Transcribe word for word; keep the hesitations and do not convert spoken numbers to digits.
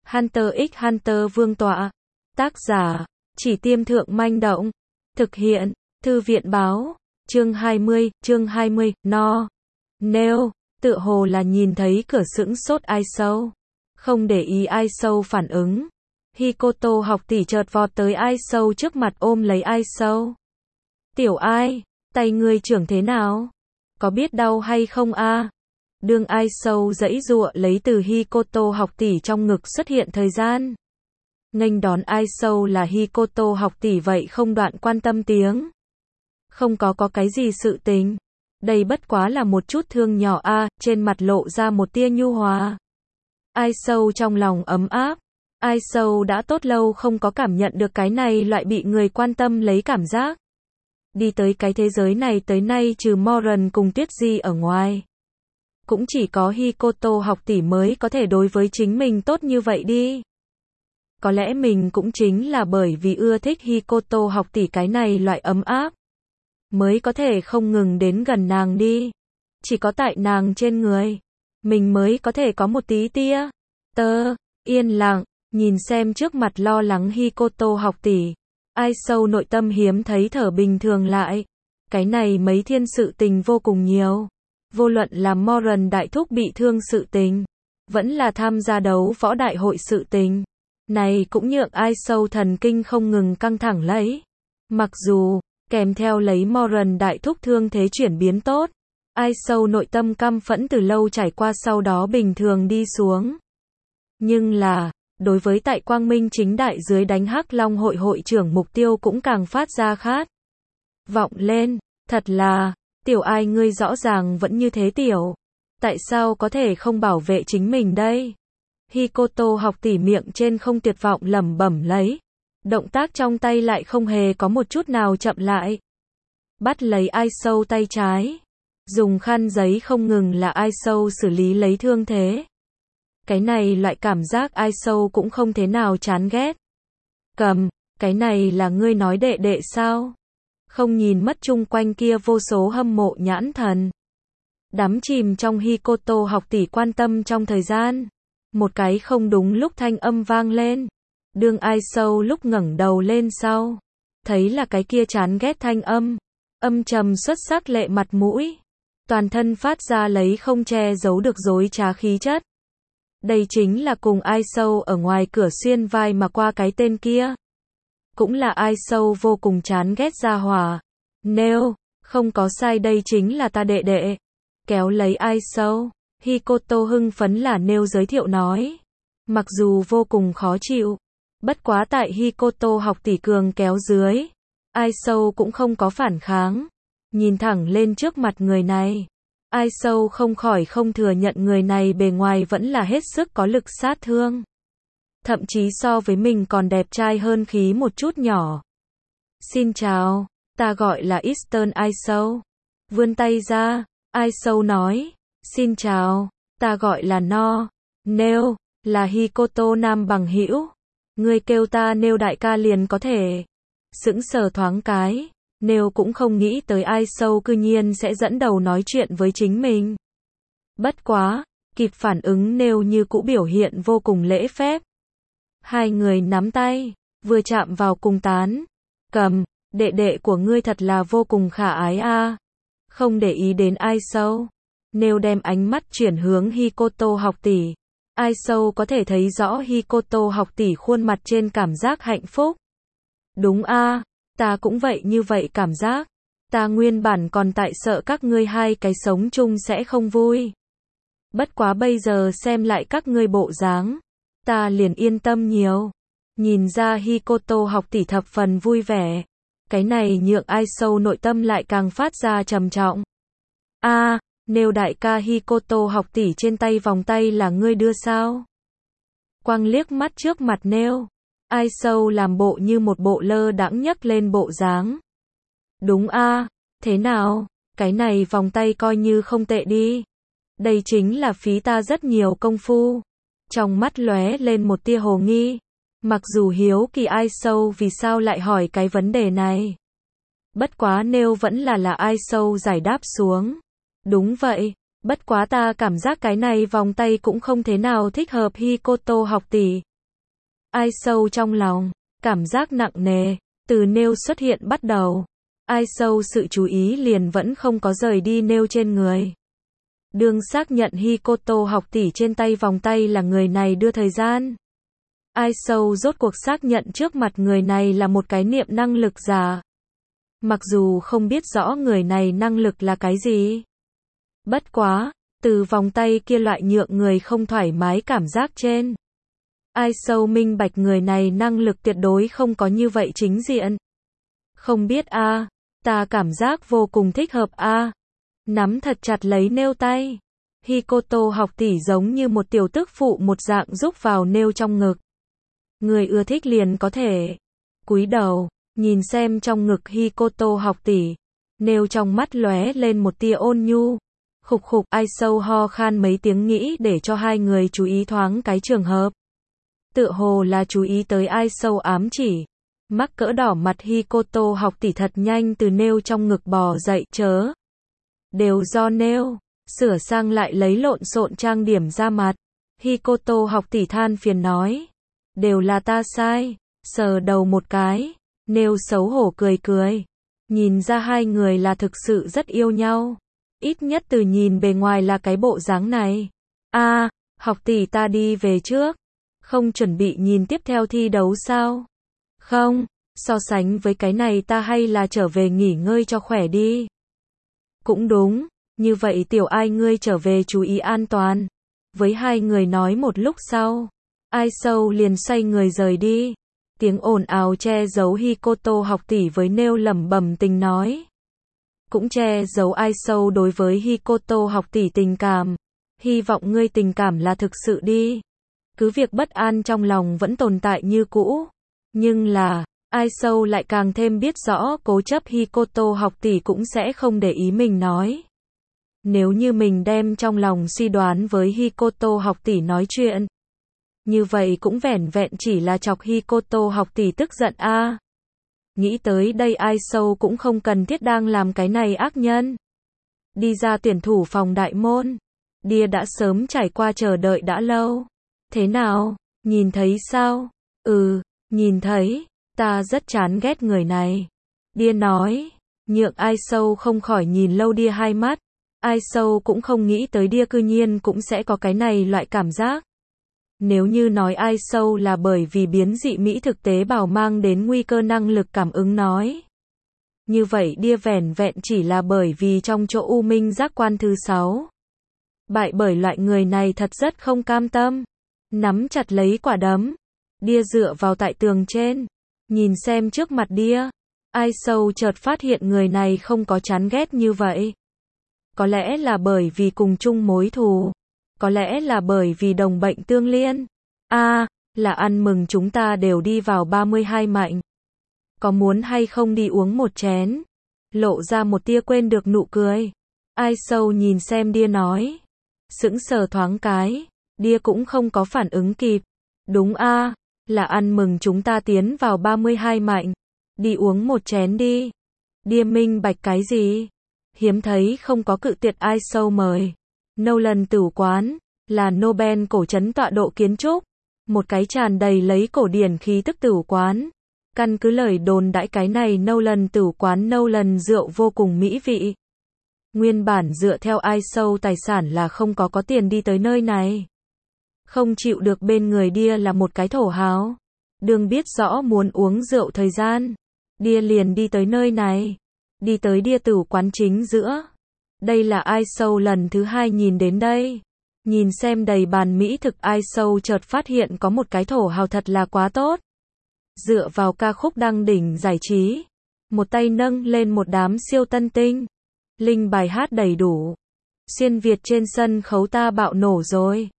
Hunter x Hunter vương tọa. Tác giả, Chỉ Tiêm Thượng Manh Động. Thực hiện, Thư viện báo. Chương hai mươi, chương hai mươi, no. Nêu, tựa hồ là nhìn thấy cửa sững sốt Ai Sâu. Không để ý Ai Sâu phản ứng. Hikoto học tỷ chợt vọt tới Ai Sâu trước mặt ôm lấy Ai Sâu. Tiểu Ai, tay ngươi trưởng thế nào? Có biết đau hay không a? Đương Ai Sâu giãy giụa lấy từ Hikoto học tỷ trong ngực xuất hiện thời gian. Nghênh đón Ai Sâu là Hikoto học tỷ vậy không đoạn quan tâm tiếng. Không có có cái gì sự tình. Đây bất quá là một chút thương nhỏ a, trên mặt lộ ra một tia nhu hòa. Ai Sâu trong lòng ấm áp. Ai Sâu đã tốt lâu không có cảm nhận được cái này loại bị người quan tâm lấy cảm giác. Đi tới cái thế giới này tới nay trừ Moran cùng Tuyết Di ở ngoài. Cũng chỉ có Hikoto học tỷ mới có thể đối với chính mình tốt như vậy đi. Có lẽ mình cũng chính là bởi vì ưa thích Hikoto học tỷ cái này loại ấm áp. Mới có thể không ngừng đến gần nàng đi. Chỉ có tại nàng trên người. Mình mới có thể có một tí tia. Tơ, yên lặng, nhìn xem trước mặt lo lắng Hikoto học tỷ. Ai Sâu nội tâm hiếm thấy thở bình thường lại. Cái này mấy thiên sự tình vô cùng nhiều. Vô luận là Moran đại thúc bị thương sự tình. Vẫn là tham gia đấu võ đại hội sự tình. Này cũng nhượng Ai Sâu thần kinh không ngừng căng thẳng lấy. Mặc dù, kèm theo lấy Moran đại thúc thương thế chuyển biến tốt. Ai Sâu nội tâm căm phẫn từ lâu trải qua sau đó bình thường đi xuống. Nhưng là, đối với tại quang minh chính đại dưới đánh Hắc Long hội hội trưởng mục tiêu cũng càng phát ra khát vọng lên. Thật là, tiểu Ai ngươi rõ ràng vẫn như thế tiểu. Tại sao có thể không bảo vệ chính mình đây? Hikoto học tỷ miệng trên không tuyệt vọng lẩm bẩm lấy. Động tác trong tay lại không hề có một chút nào chậm lại. Bắt lấy Ai Sâu tay trái. Dùng khăn giấy không ngừng là Ai Sâu xử lý lấy thương thế. Cái này loại cảm giác Ai Sâu cũng không thế nào chán ghét. Cầm, cái này là ngươi nói đệ đệ sao? Không nhìn mất chung quanh kia vô số hâm mộ nhãn thần. Đắm chìm trong Hikoto học tỷ quan tâm trong thời gian. Một cái không đúng lúc thanh âm vang lên. Đương Ai Sâu lúc ngẩng đầu lên sau. Thấy là cái kia chán ghét thanh âm. Âm trầm xuất sắc lệ mặt mũi. Toàn thân phát ra lấy không che giấu được dối trá khí chất. Đây chính là cùng Ai Sâu ở ngoài cửa xuyên vai mà qua cái tên kia. Cũng là Ai Sâu vô cùng chán ghét gia hỏa. Nêu, không có sai đây chính là ta đệ đệ. Kéo lấy Ai Sâu. Hikoto hưng phấn là Nêu giới thiệu nói. Mặc dù vô cùng khó chịu. Bất quá tại Hikoto học tỷ cường kéo dưới. Ai Sâu cũng không có phản kháng. Nhìn thẳng lên trước mặt người này. Ai Sâu không khỏi không thừa nhận người này bề ngoài vẫn là hết sức có lực sát thương. Thậm chí so với mình còn đẹp trai hơn khí một chút nhỏ. Xin chào, ta gọi là Eastern Ai Sâu. Vươn tay ra, Ai Sâu nói. Xin chào, ta gọi là No. Nêu, là Hikoto nam bằng hữu. Ngươi kêu ta Nêu đại ca liền có thể. Sững sờ thoáng cái. Nêu cũng không nghĩ tới Ai Sâu cư nhiên sẽ dẫn đầu nói chuyện với chính mình. Bất quá, kịp phản ứng Nêu như cũ biểu hiện vô cùng lễ phép. Hai người nắm tay, vừa chạm vào cùng tán. Cầm, đệ đệ của ngươi thật là vô cùng khả ái a. Không để ý đến Ai Sâu. Nêu đem ánh mắt chuyển hướng Hikoto học tỷ. Ai Sâu có thể thấy rõ Hikoto học tỷ khuôn mặt trên cảm giác hạnh phúc. Đúng a. Ta cũng vậy như vậy cảm giác. Ta nguyên bản còn tại sợ các ngươi hai cái sống chung sẽ không vui. Bất quá bây giờ xem lại các ngươi bộ dáng. Ta liền yên tâm nhiều. Nhìn ra Hikoto học tỷ thập phần vui vẻ. Cái này nhượng Ai Sâu nội tâm lại càng phát ra trầm trọng. A, Nêu đại ca Hikoto học tỷ trên tay vòng tay là ngươi đưa sao? Quang liếc mắt trước mặt Nêu. Ai Sâu làm bộ như một bộ lơ đãng nhấc lên bộ dáng. Đúng a, thế nào, cái này vòng tay coi như không tệ đi. Đây chính là phí ta rất nhiều công phu. Trong mắt lóe lên một tia hồ nghi. Mặc dù hiếu kỳ Ai Sâu vì sao lại hỏi cái vấn đề này. Bất quá Nêu vẫn là là Ai Sâu giải đáp xuống. Đúng vậy, bất quá ta cảm giác cái này vòng tay cũng không thế nào thích hợp Hikoto học tỷ. Ai sâu trong lòng, cảm giác nặng nề, từ Neil xuất hiện bắt đầu. Ai sâu sự chú ý liền vẫn không có rời đi Neil trên người. Đương xác nhận Hikoto học tỷ trên tay vòng tay là người này đưa thời gian. Ai sâu rốt cuộc xác nhận trước mặt người này là một cái niệm năng lực giả. Mặc dù không biết rõ người này năng lực là cái gì. Bất quá, từ vòng tay kia loại nhượng người không thoải mái cảm giác trên. Ai sâu minh bạch người này năng lực tuyệt đối không có như vậy chính diện. Không biết a, à, ta cảm giác vô cùng thích hợp a. À. Nắm thật chặt lấy Neil tay. Hikoto học tỷ giống như một tiểu tức phụ một dạng rúc vào Neil trong ngực. Người ưa thích liền có thể cúi đầu, nhìn xem trong ngực Hikoto học tỷ. Neil trong mắt lóe lên một tia ôn nhu. Khục khục, ai sâu ho khan mấy tiếng nghĩ để cho hai người chú ý thoáng cái trường hợp. Tựa hồ là chú ý tới ai sâu ám chỉ. Mắc cỡ đỏ mặt Hikoto học tỷ thật nhanh từ Neil trong ngực bò dậy, chớ. Đều do Neil, sửa sang lại lấy lộn xộn trang điểm ra mặt. Hikoto học tỷ than phiền nói. Đều là ta sai, sờ đầu một cái. Neil xấu hổ cười cười. Nhìn ra hai người là thực sự rất yêu nhau. Ít nhất từ nhìn bề ngoài là cái bộ dáng này. A, à, học tỷ ta đi về trước. Không chuẩn bị nhìn tiếp theo thi đấu sao? Không, so sánh với cái này ta hay là trở về nghỉ ngơi cho khỏe đi. Cũng đúng, như vậy tiểu ai ngươi trở về chú ý an toàn. Với hai người nói một lúc sau, ai sâu liền xoay người rời đi. Tiếng ồn ào che giấu Hikoto học tỷ với Neil lẩm bẩm tình nói. Cũng che giấu ai sâu đối với Hikoto học tỷ tình cảm. Hy vọng ngươi tình cảm là thực sự đi. Cứ việc bất an trong lòng vẫn tồn tại như cũ. Nhưng là, ai sâu lại càng thêm biết rõ cố chấp Hikoto học tỷ cũng sẽ không để ý mình nói. Nếu như mình đem trong lòng suy đoán với Hikoto học tỷ nói chuyện. Như vậy cũng vẻn vẹn chỉ là chọc Hikoto học tỷ tức giận a. À. Nghĩ tới đây ai sâu cũng không cần thiết đang làm cái này ác nhân. Đi ra tuyển thủ phòng đại môn. Đia đã sớm trải qua chờ đợi đã lâu. Thế nào, nhìn thấy sao? Ừ, nhìn thấy, ta rất chán ghét người này. Đia nói, nhượng ai sâu không khỏi nhìn lâu Đia hai mắt. Ai sâu cũng không nghĩ tới Đia cư nhiên cũng sẽ có cái này loại cảm giác. Nếu như nói ai sâu là bởi vì biến dị Mỹ thực tế bào mang đến nguy cơ năng lực cảm ứng nói. Như vậy Đia vẻn vẹn chỉ là bởi vì trong chỗ u minh giác quan thứ sáu. Bại bởi loại người này thật rất không cam tâm. Nắm chặt lấy quả đấm. Đia dựa vào tại tường trên. Nhìn xem trước mặt Đia. Ai sâu chợt phát hiện người này không có chán ghét như vậy. Có lẽ là bởi vì cùng chung mối thù. Có lẽ là bởi vì đồng bệnh tương liên. A, à, là ăn mừng chúng ta đều đi vào ba mươi hai mạnh. Có muốn hay không đi uống một chén? Lộ ra một tia quên được nụ cười. Ai sâu nhìn xem Đia nói. Sững sờ thoáng cái. Đia cũng không có phản ứng kịp. Đúng a, à, là ăn mừng chúng ta tiến vào ba mươi hai mạnh. Đi uống một chén đi. Đia minh bạch cái gì? Hiếm thấy không có cự tuyệt ai sâu mời. Nolan tử quán, là Nobel cổ trấn tọa độ kiến trúc. Một cái tràn đầy lấy cổ điển khí tức tử quán. Căn cứ lời đồn đãi cái này Nolan tử quán Nolan rượu vô cùng mỹ vị. Nguyên bản dựa theo ai sâu tài sản là không có có tiền đi tới nơi này. Không chịu được bên người Đia là một cái thổ hào. Đương biết rõ muốn uống rượu thời gian. Đia liền đi tới nơi này. Đi tới Đia tử quán chính giữa. Đây là ai sâu lần thứ hai nhìn đến đây. Nhìn xem đầy bàn mỹ thực ai sâu chợt phát hiện có một cái thổ hào thật là quá tốt. Dựa vào ca khúc đăng đỉnh giải trí. Một tay nâng lên một đám siêu tân tinh. Linh bài hát đầy đủ. Xuyên Việt trên sân khấu ta bạo nổ rồi.